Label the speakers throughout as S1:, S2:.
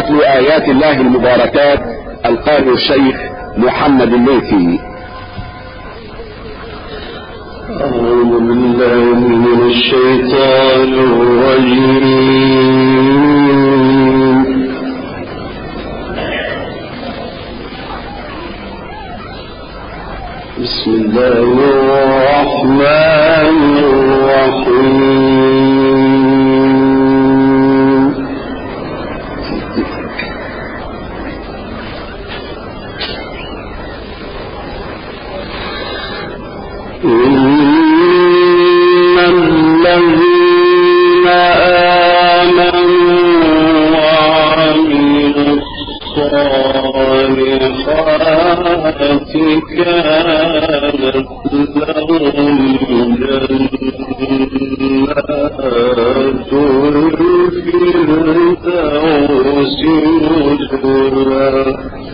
S1: ويتلو آيات الله المباركات القارئ الشيخ محمد الليثي.
S2: أعوذ بالله من الشيطان الرجيم. بسم الله الرحمن الرحيم. إن الذين آمنوا وعملوا الصالحات كانت لهم جنات الفردوس نزلا.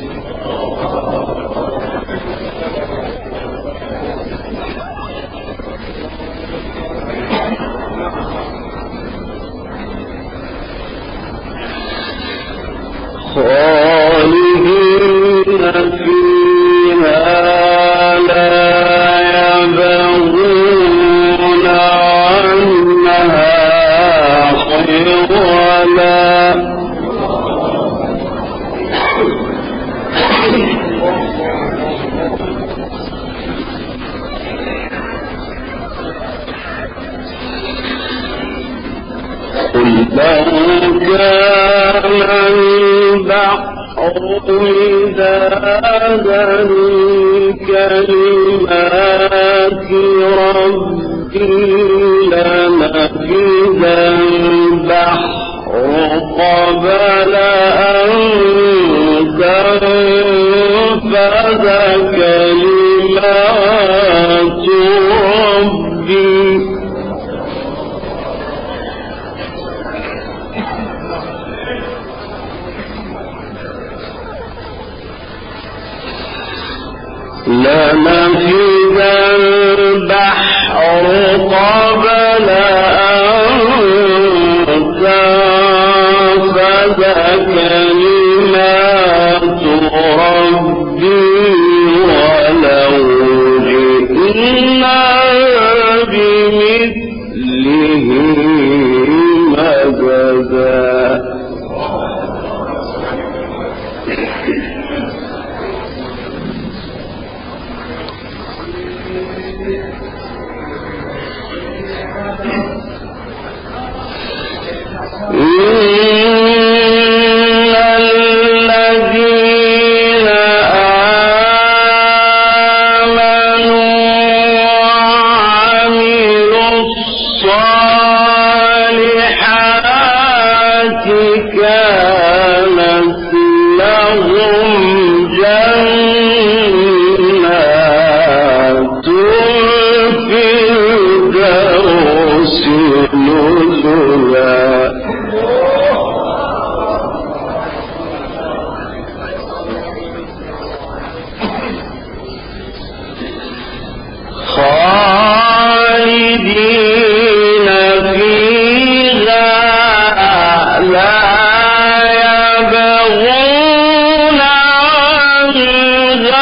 S2: خالدين فيها لا يبغون عنها حولا. قل لو كان البحر مدادا لكلمات ربي لنفد البحر قبل أن تنفد كلمات ربي لنفد البحر قبل أن تنفد كلمات ربي ولو جئنا بمثله مددا. الذين آمنوا وعملوا الصالحات كانت لهم جنات الفردوس نزلا. خالدين فيها لا يبغون عنها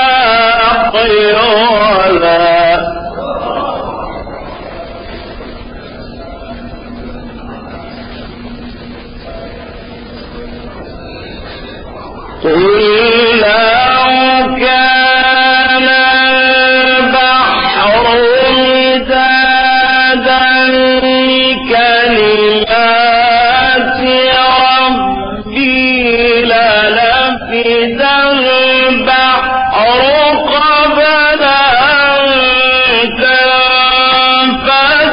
S2: حولا. قل لو كان البحر مدادا لكلمات ربي لنفد البحر قبل أن تنفد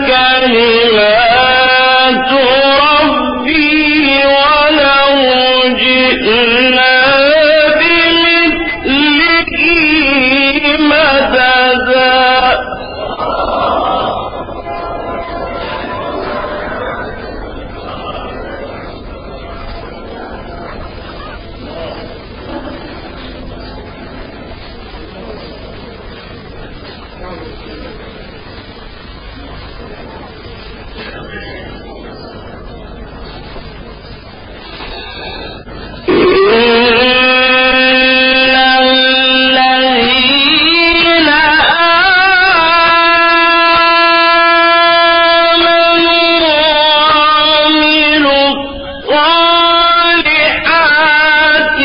S2: كلمات ربي ولو جئنا بمثله مددا. الصالحات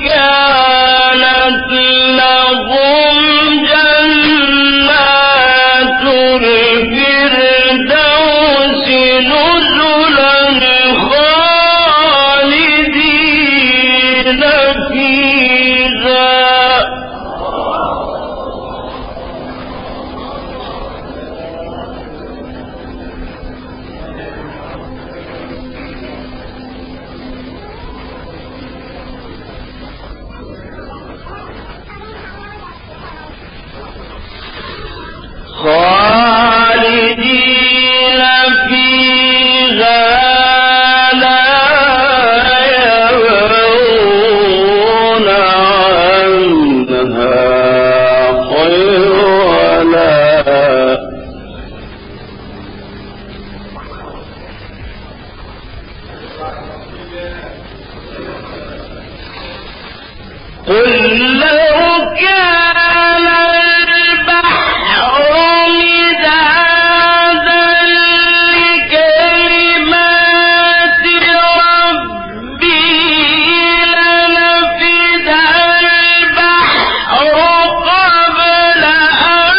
S2: كانت لهم جنات الفردوس نزلا خالدين فيها. خالدين فيها لا يبغون عنها حولا. قل لو كان البحر مدادا لكلمات ربي لنفد البحر قبل أن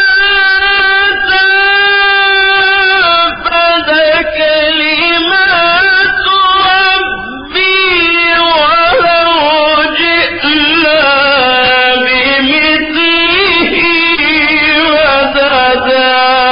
S2: تنفد كلمات ربي ولو جئنا بمثله مددا.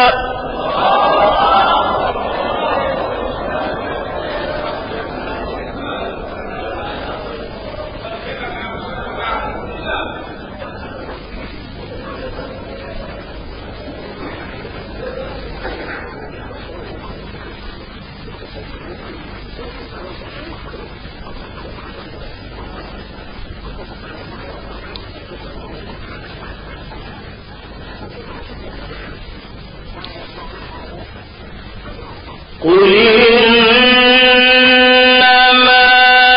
S2: قل إنما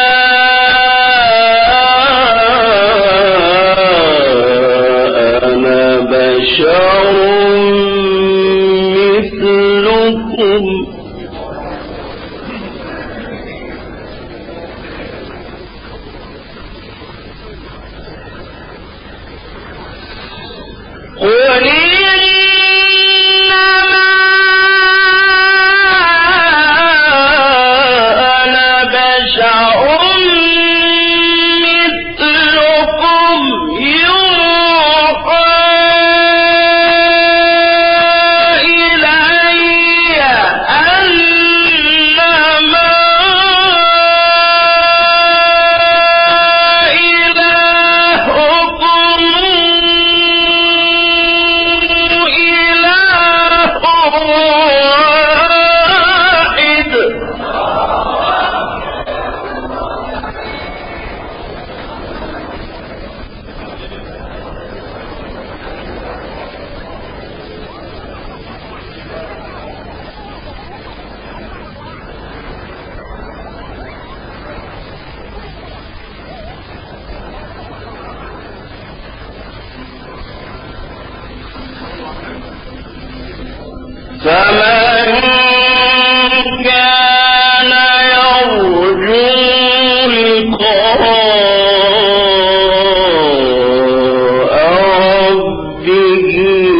S2: أنا بشر مثلكم قل فمن كان يرجو لقاء ربه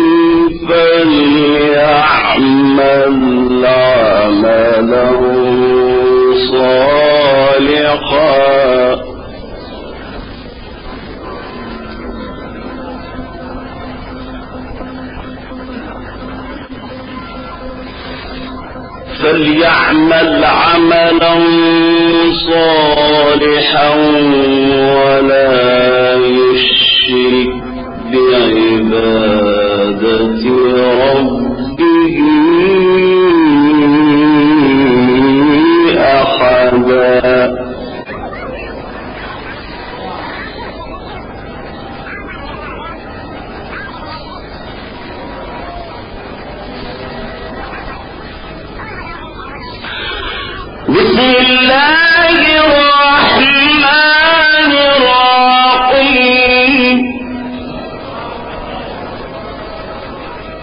S2: فليعمل عملا صالحا فليعمل عملا صالحا ولا يشرك بعبادة ربه أحدا. بسم الله الرحمن الرحيم.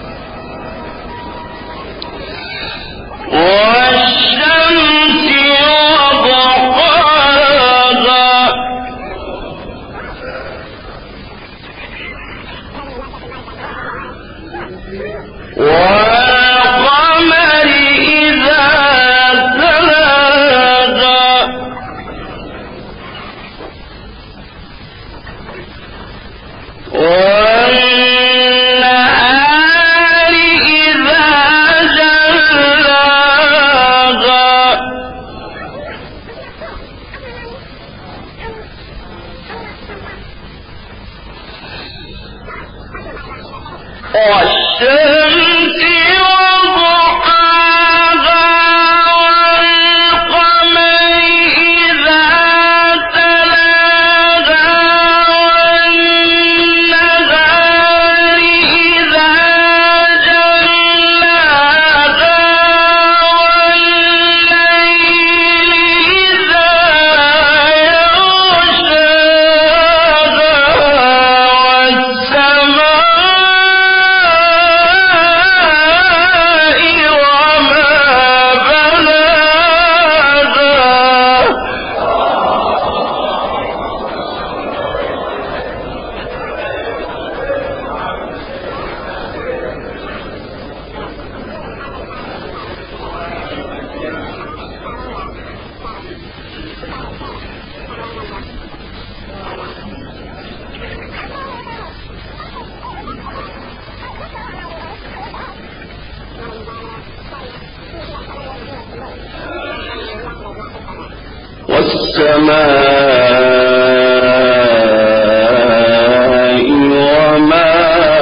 S2: والسماء وما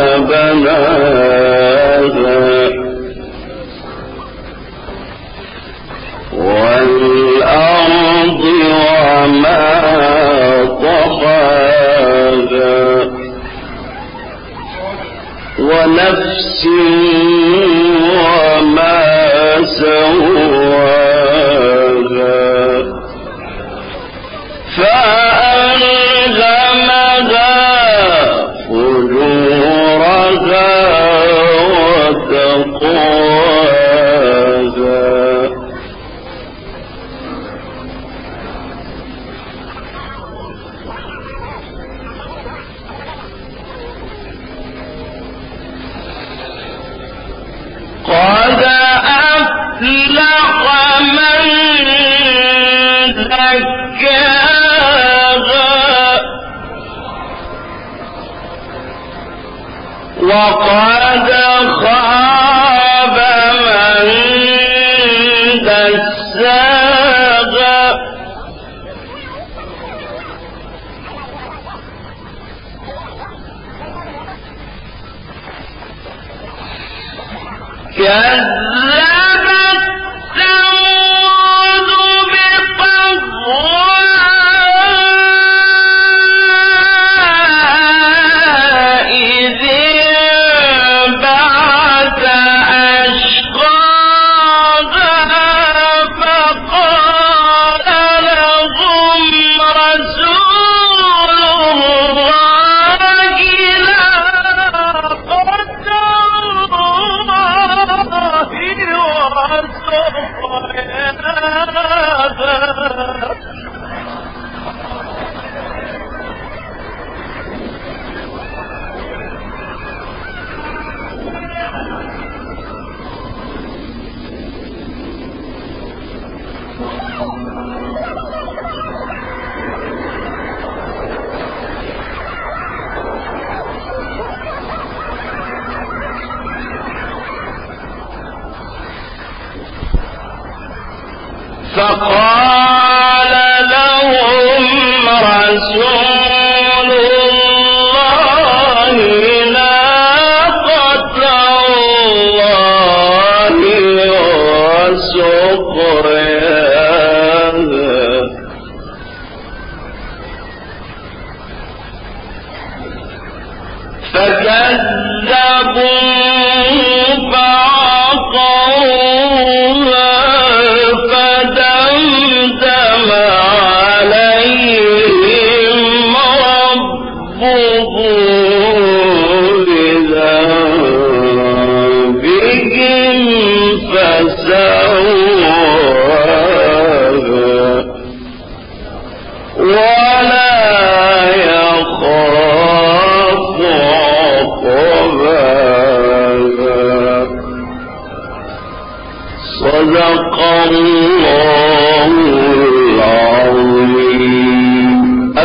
S2: بناها والأرض وما طحاها ونفس وما سواها فألهمها فجورها وتقواها قد أفلح من زكاها وقد خاب من دساها كذبت ثمود بطغواها إذ انبعث أشقاها فقال لهم رسول الله ناقة فقال لهم رسول الله ناقة الله وسقياها فكذبوا فعقروها فدمدم عليهم ربهم بذنبهم فسواها ولا يخاف عقباها. صدق الله العظيم.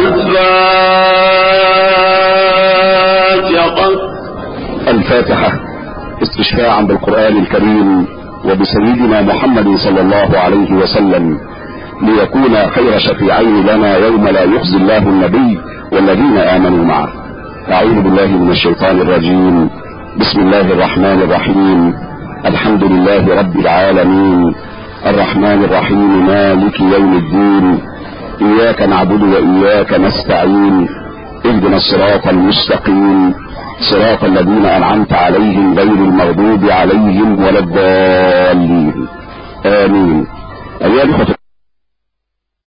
S1: الفاتحة استشفاعا بالقرآن الكريم وبسيدنا محمد صلى الله عليه وسلم ليكون خير شفيعين لنا يوم لا يخزي الله النبي والذين آمنوا معه. أعوذ بالله من الشيطان الرجيم. بسم الله الرحمن الرحيم. الحمد لله رب العالمين، الرحمن الرحيم، مالك يوم الدين، إياك نعبد وإياك نستعين، اهدنا الصراط المستقيم، صراط الذين أنعمت عليهم غير المغضوب عليهم ولا الضالين، آمين. أيها الإخوة